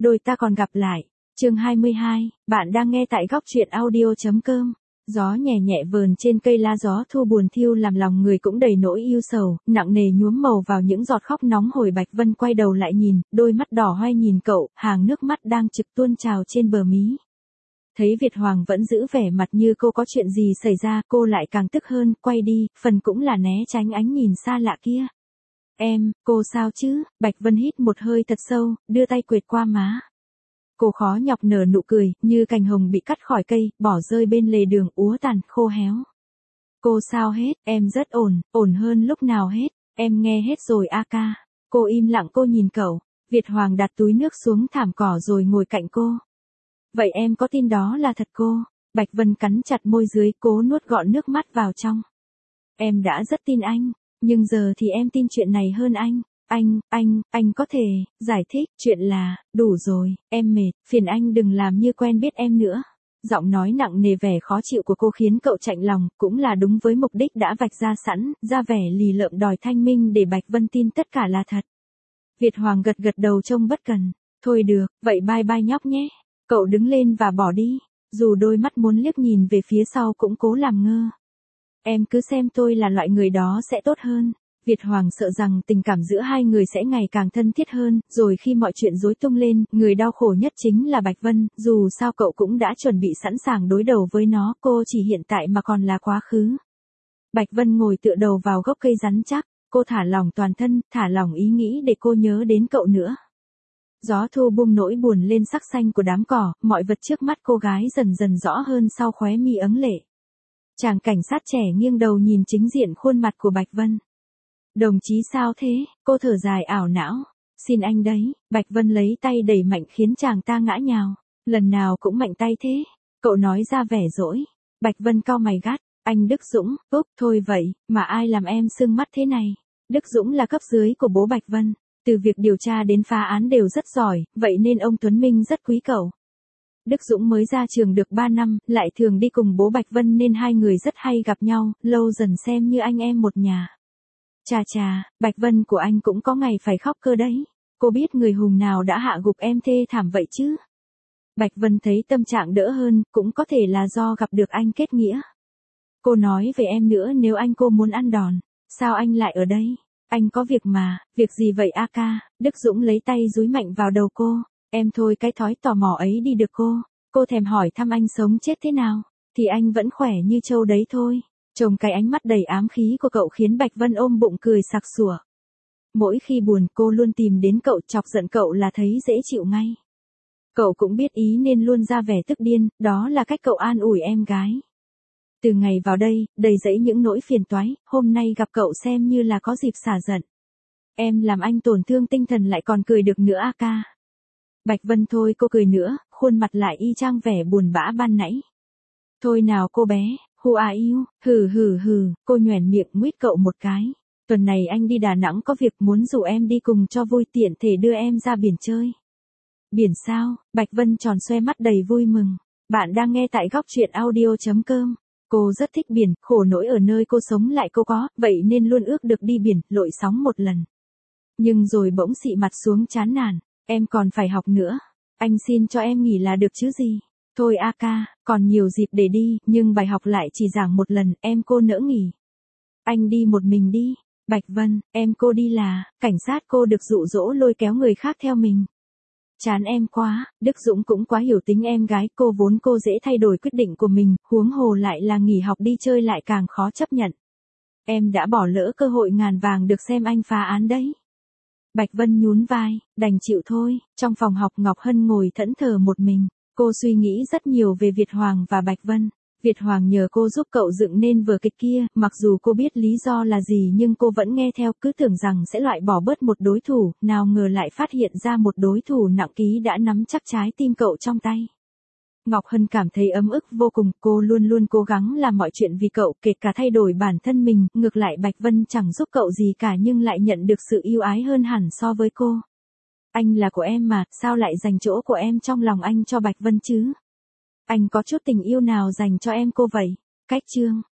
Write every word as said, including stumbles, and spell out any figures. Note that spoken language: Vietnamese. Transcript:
Đôi ta còn gặp lại. Chương hai mươi hai, bạn đang nghe tại góc truyện audio.com. Gió nhẹ nhẹ vờn trên cây lá, gió thu buồn thiêu làm lòng người cũng đầy nỗi yêu sầu, nặng nề nhuốm màu vào những giọt khóc nóng hổi. Bạch Vân quay đầu lại nhìn, đôi mắt đỏ hoe nhìn cậu, hàng nước mắt đang trực tuôn trào trên bờ mí. Thấy Việt Hoàng vẫn giữ vẻ mặt như cô có chuyện gì xảy ra, cô lại càng tức hơn, quay đi, phần cũng là né tránh ánh nhìn xa lạ kia. Em, cô sao chứ? Bạch Vân hít một hơi thật sâu, đưa tay quệt qua má. Cô khó nhọc nở nụ cười, như cành hồng bị cắt khỏi cây, bỏ rơi bên lề đường úa tàn, khô héo. Cô sao hết, em rất ổn, ổn hơn lúc nào hết, em nghe hết rồi a ca. Cô im lặng, cô nhìn cậu. Việt Hoàng đặt túi nước xuống thảm cỏ rồi ngồi cạnh cô. Vậy em có tin đó là thật cô? Bạch Vân cắn chặt môi dưới, cố nuốt gọn nước mắt vào trong. Em đã rất tin anh, nhưng giờ thì em tin chuyện này hơn anh. Anh, anh, anh có thể giải thích, chuyện là, đủ rồi, em mệt, phiền anh đừng làm như quen biết em nữa. Giọng nói nặng nề, vẻ khó chịu của cô khiến cậu chạnh lòng, cũng là đúng với mục đích đã vạch ra sẵn, ra vẻ lì lợm đòi thanh minh để Bạch Vân tin tất cả là thật. Việt Hoàng gật gật đầu trông bất cần. Thôi được, vậy bye bye nhóc nhé. Cậu đứng lên và bỏ đi, dù đôi mắt muốn liếc nhìn về phía sau cũng cố làm ngơ. Em cứ xem tôi là loại người đó sẽ tốt hơn. Việt Hoàng sợ rằng tình cảm giữa hai người sẽ ngày càng thân thiết hơn, rồi khi mọi chuyện rối tung lên, người đau khổ nhất chính là Bạch Vân, dù sao cậu cũng đã chuẩn bị sẵn sàng đối đầu với nó, cô chỉ hiện tại mà còn là quá khứ. Bạch Vân ngồi tựa đầu vào gốc cây rắn chắc, cô thả lỏng toàn thân, thả lỏng ý nghĩ để cô nhớ đến cậu nữa. Gió thu bung nỗi buồn lên sắc xanh của đám cỏ, mọi vật trước mắt cô gái dần dần rõ hơn sau khóe mi ấm lệ. Chàng cảnh sát trẻ nghiêng đầu nhìn chính diện khuôn mặt của Bạch Vân. Đồng chí sao thế? Cô thở dài ảo não. Xin anh đấy. Bạch Vân lấy tay đẩy mạnh khiến chàng ta ngã nhào. Lần nào cũng mạnh tay thế. Cậu nói ra vẻ dỗi. Bạch Vân cau mày gắt. Anh Đức Dũng, úp, thôi vậy, mà ai làm em sưng mắt thế này? Đức Dũng là cấp dưới của bố Bạch Vân. Từ việc điều tra đến phá án đều rất giỏi, vậy nên ông Tuấn Minh rất quý cậu. Đức Dũng mới ra trường được ba năm, lại thường đi cùng bố Bạch Vân nên hai người rất hay gặp nhau, lâu dần xem như anh em một nhà. Chà chà, Bạch Vân của anh cũng có ngày phải khóc cơ đấy. Cô biết người hùng nào đã hạ gục em thê thảm vậy chứ? Bạch Vân thấy tâm trạng đỡ hơn, cũng có thể là do gặp được anh kết nghĩa. Cô nói về em nữa, nếu anh cô muốn ăn đòn, sao anh lại ở đây? Anh có việc mà, việc gì vậy a ca? Đức Dũng lấy tay dúi mạnh vào đầu cô. Em thôi, cái thói tò mò ấy đi được cô. Cô thèm hỏi thăm anh sống chết thế nào, thì anh vẫn khỏe như trâu đấy thôi. Trông cái ánh mắt đầy ám khí của cậu khiến Bạch Vân ôm bụng cười sặc sủa. Mỗi khi buồn cô luôn tìm đến cậu, chọc giận cậu là thấy dễ chịu ngay. Cậu cũng biết ý nên luôn ra vẻ tức điên, đó là cách cậu an ủi em gái. Từ ngày vào đây, đầy dẫy những nỗi phiền toái, hôm nay gặp cậu xem như là có dịp xả giận. Em làm anh tổn thương tinh thần lại còn cười được nữa a ca. Bạch Vân thôi cô cười nữa, khuôn mặt lại y chang vẻ buồn bã ban nãy. Thôi nào cô bé, who are you? Hừ hừ hừ, cô nhoẻn miệng nguýt cậu một cái. Tuần này anh đi Đà Nẵng có việc muốn rủ em đi cùng cho vui, tiện thể đưa em ra biển chơi. Biển sao? Bạch Vân tròn xoe mắt đầy vui mừng. Bạn đang nghe tại góc truyện audio.com. Cô rất thích biển, khổ nỗi ở nơi cô sống lại cô có, vậy nên luôn ước được đi biển, lội sóng một lần. Nhưng rồi bỗng xị mặt xuống chán nản, em còn phải học nữa. Anh xin cho em nghỉ là được chứ gì. Thôi a ca, còn nhiều dịp để đi, nhưng bài học lại chỉ giảng một lần, em cô nỡ nghỉ. Anh đi một mình đi. Bạch Vân, em cô đi là, cảnh sát cô được dụ dỗ lôi kéo người khác theo mình. Chán em quá. Đức Dũng cũng quá hiểu tính em gái cô, vốn cô dễ thay đổi quyết định của mình, huống hồ lại là nghỉ học đi chơi lại càng khó chấp nhận. Em đã bỏ lỡ cơ hội ngàn vàng được xem anh phá án đấy. Bạch Vân nhún vai, đành chịu thôi. Trong phòng học Ngọc Hân ngồi thẫn thờ một mình, cô suy nghĩ rất nhiều về Việt Hoàng và Bạch Vân. Việt Hoàng nhờ cô giúp cậu dựng nên vở kịch kia, mặc dù cô biết lý do là gì nhưng cô vẫn nghe theo, cứ tưởng rằng sẽ loại bỏ bớt một đối thủ, nào ngờ lại phát hiện ra một đối thủ nặng ký đã nắm chắc trái tim cậu trong tay. Ngọc Hân cảm thấy ấm ức vô cùng, cô luôn luôn cố gắng làm mọi chuyện vì cậu, kể cả thay đổi bản thân mình, ngược lại Bạch Vân chẳng giúp cậu gì cả nhưng lại nhận được sự yêu ái hơn hẳn so với cô. Anh là của em mà, sao lại dành chỗ của em trong lòng anh cho Bạch Vân chứ? Anh có chút tình yêu nào dành cho em cô vậy? Cách chương